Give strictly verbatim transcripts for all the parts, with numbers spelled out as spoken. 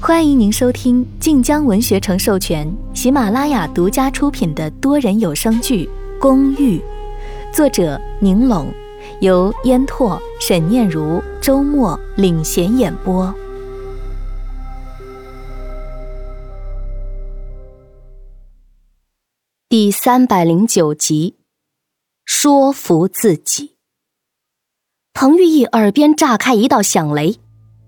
欢迎您收听晋江文学城授权、喜马拉雅独家出品的多人有声剧《公寓》，作者宁拢，由烟拓、沈念如、周末领衔演播。第三百零九集，说服自己。彭玉意耳边炸开一道响雷，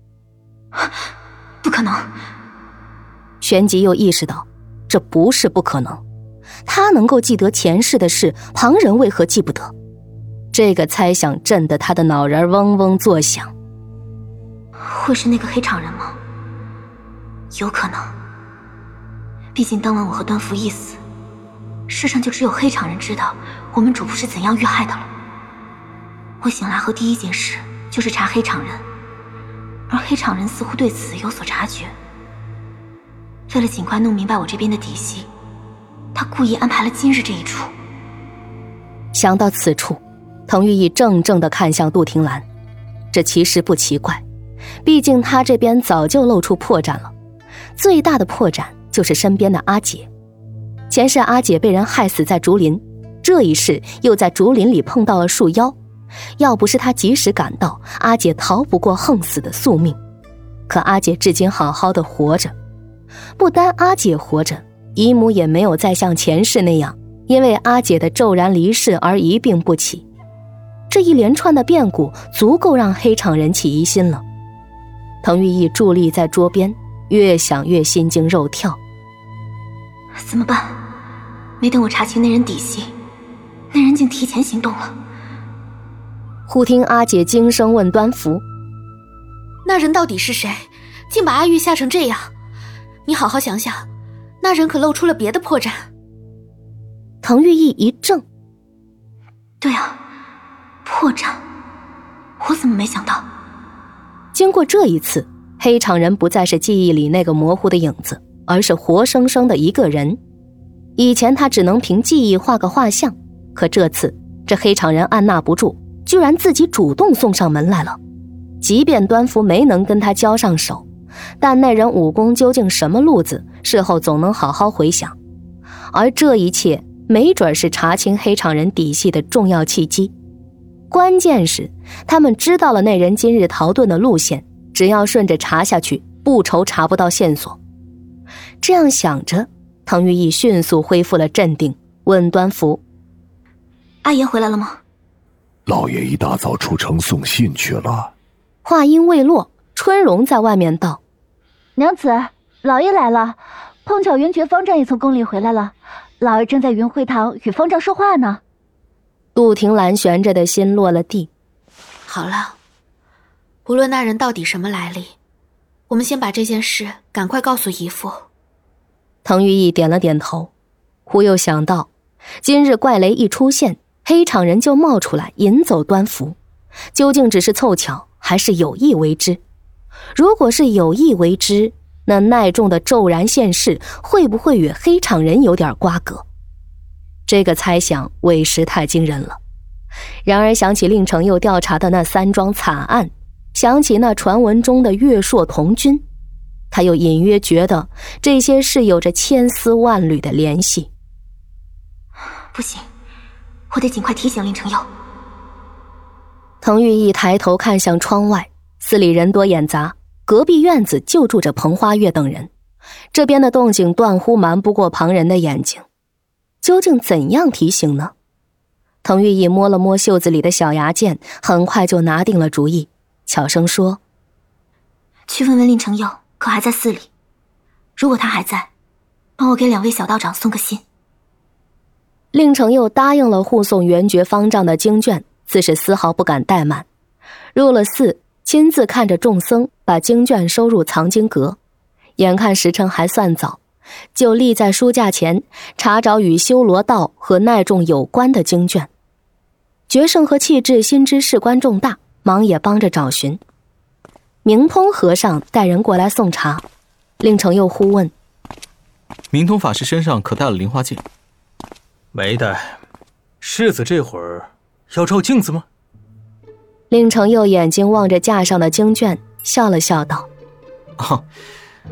不可能！ 旋即又意识到，这不是不可能。他能够记得前世的事，旁人为何记不得？这个猜想震得他的脑仁嗡嗡作响。 会是那个黑场人吗？有可能。毕竟当晚我和端福一死，世上就只有黑场人知道我们主仆是怎样遇害的了。我醒来后第一件事就是查黑场人，而黑场人似乎对此有所察觉。为了尽快弄明白我这边的底细，他故意安排了今日这一出。 想到此处，滕玉意怔怔地看向杜婷兰。这其实不奇怪，毕竟他这边早就露出破绽了。最大的破绽就是身边的阿姐。前世阿姐被人害死在竹林，这一世又在竹林里碰到了树妖。要不是他及时赶到，阿姐逃不过横死的宿命。可阿姐至今好好的活着，不单阿姐活着，姨母也没有再像前世那样因为阿姐的骤然离世而一病不起。这一连串的变故足够让黑场人起疑心了。滕玉意伫立在桌边，越想越心惊肉跳。 怎么办？没等我查清那人底细，那人竟提前行动了。 忽听阿姐惊声问端福： 那人到底是谁？竟把阿玉吓成这样？你好好想想，那人可露出了别的破绽。 滕玉意一怔， 对啊，破绽，我怎么没想到？ 经过这一次，黑场人不再是记忆里那个模糊的影子，而是活生生的一个人。以前他只能凭记忆画个画像，可这次这黑场人按捺不住，居然自己主动送上门来了。即便端福没能跟他交上手，但那人武功究竟什么路子，事后总能好好回想。而这一切没准是查清黑场人底细的重要契机。关键是他们知道了那人今日逃遁的路线，只要顺着查下去，不愁查不到线索。这样想着，滕玉意迅速恢复了镇定，问端福： 阿爷回来了吗？ 老爷一大早出城送信去了。 话音未落，春荣在外面道： 娘子，老爷来了，碰巧云爵方丈也从宫里回来了，老爷正在云会堂与方丈说话呢。 杜婷兰悬着的心落了地。 好了，无论那人到底什么来历，我们先把这件事赶快告诉姨父。 滕玉意点了点头，忽又想到今日怪雷一出现，黑场人就冒出来引走端福，究竟只是凑巧还是有意为之？如果是有意为之，那奈仲的骤然现世会不会与黑场人有点瓜葛？这个猜想委实太惊人了。然而想起令程佑调查的那三桩惨案，想起那传闻中的月朔同君，他又隐约觉得这些事有着千丝万缕的联系。 不行，我得尽快提醒令程佑。 滕玉意抬头看向窗外，寺里人多眼杂，隔壁院子就住着彭花月等人，这边的动静断乎瞒不过旁人的眼睛。究竟怎样提醒呢？滕玉意摸了摸袖子里的小牙剑，很快就拿定了主意，悄声说： 去问问令程佑可还在寺里，如果他还在，帮我给两位小道长送个信。 令程佑答应了护送元觉方丈的经卷，自是丝毫不敢怠慢。入了寺，亲自看着众僧把经卷收入藏经阁，眼看时辰还算早，就立在书架前查找与修罗道和奈仲有关的经卷。觉胜和气质心知事关重大，忙也帮着找寻。明通和尚带人过来送茶，令程佑忽问： 明通法师身上可带了灵花镜？ 没带。世子这会儿要照镜子吗？ 令程佑眼睛望着架上的经卷，笑了笑道： 哦，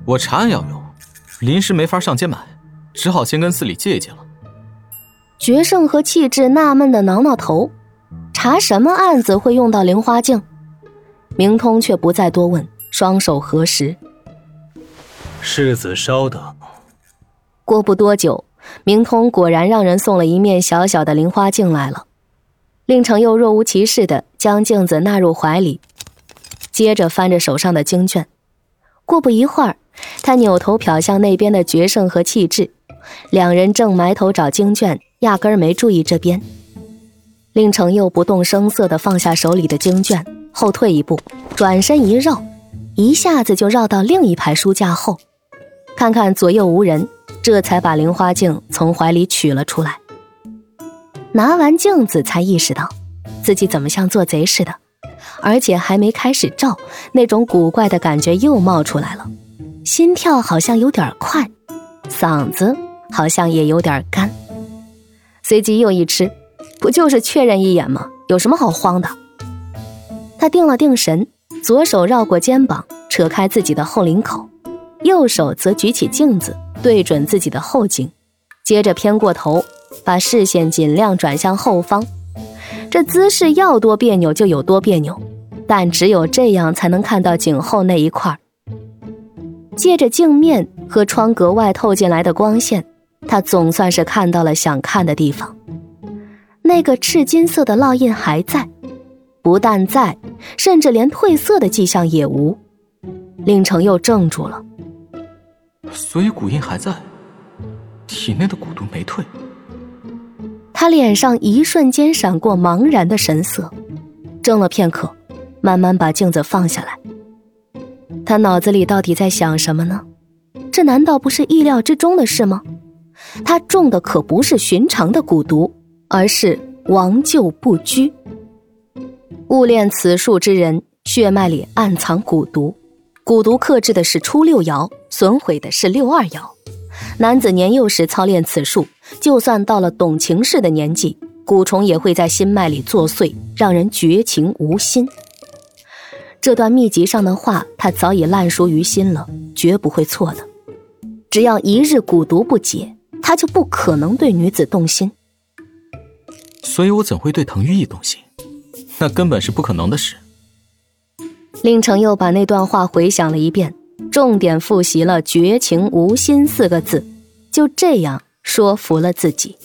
我查案要用，临时没法上街买，只好先跟司里借一借了。 决胜和气质纳闷地挠挠头，查什么案子会用到灵花镜？明通却不再多问，双手合十。 世子稍等。 过不多久，明通果然让人送了一面小小的灵花镜来了。令程又若无其事地将镜子纳入怀里，接着翻着手上的经卷。过不一会儿，他扭头瞟向那边的决胜和气质，两人正埋头找经卷，压根儿没注意这边。令程又不动声色地放下手里的经卷，后退一步，转身一绕，一下子就绕到另一排书架后，看看左右无人，这才把灵花镜从怀里取了出来。拿完镜子才意识到自己怎么像做贼似的，而且还没开始照，那种古怪的感觉又冒出来了，心跳好像有点快，嗓子好像也有点干。随即又一吃，不就是确认一眼吗？有什么好慌的？他定了定神，左手绕过肩膀，扯开自己的后领口，右手则举起镜子，对准自己的后颈，接着偏过头，把视线尽量转向后方。这姿势要多别扭就有多别扭，但只有这样才能看到颈后那一块。借着镜面和窗格外透进来的光线，他总算是看到了想看的地方。那个赤金色的烙印还在，不但在，甚至连褪色的迹象也无。令程又怔住了。 所以蛊印还在，体内的蛊毒没退。 他脸上一瞬间闪过茫然的神色，怔了片刻，慢慢把镜子放下来。他脑子里到底在想什么呢？这难道不是意料之中的事吗？他中的可不是寻常的蛊毒，而是王救不拘。误炼此术之人，血脉里暗藏蛊毒，蛊毒克制的是初六爻，损毁的是六二爻。男子年幼时操练此术，就算到了懂情事的年纪，蛊虫也会在心脉里作祟，让人绝情无心。这段秘籍上的话，他早已烂熟于心了，绝不会错的。只要一日蛊毒不解，他就不可能对女子动心。 所以我怎会对滕玉意动心？那根本是不可能的事。 令程又把那段话回想了一遍，重点复习了绝情无心四个字，就这样说服了自己。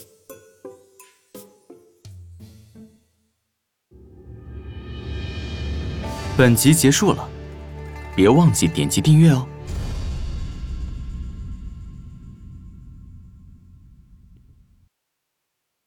本集结束了，别忘记点击订阅哦。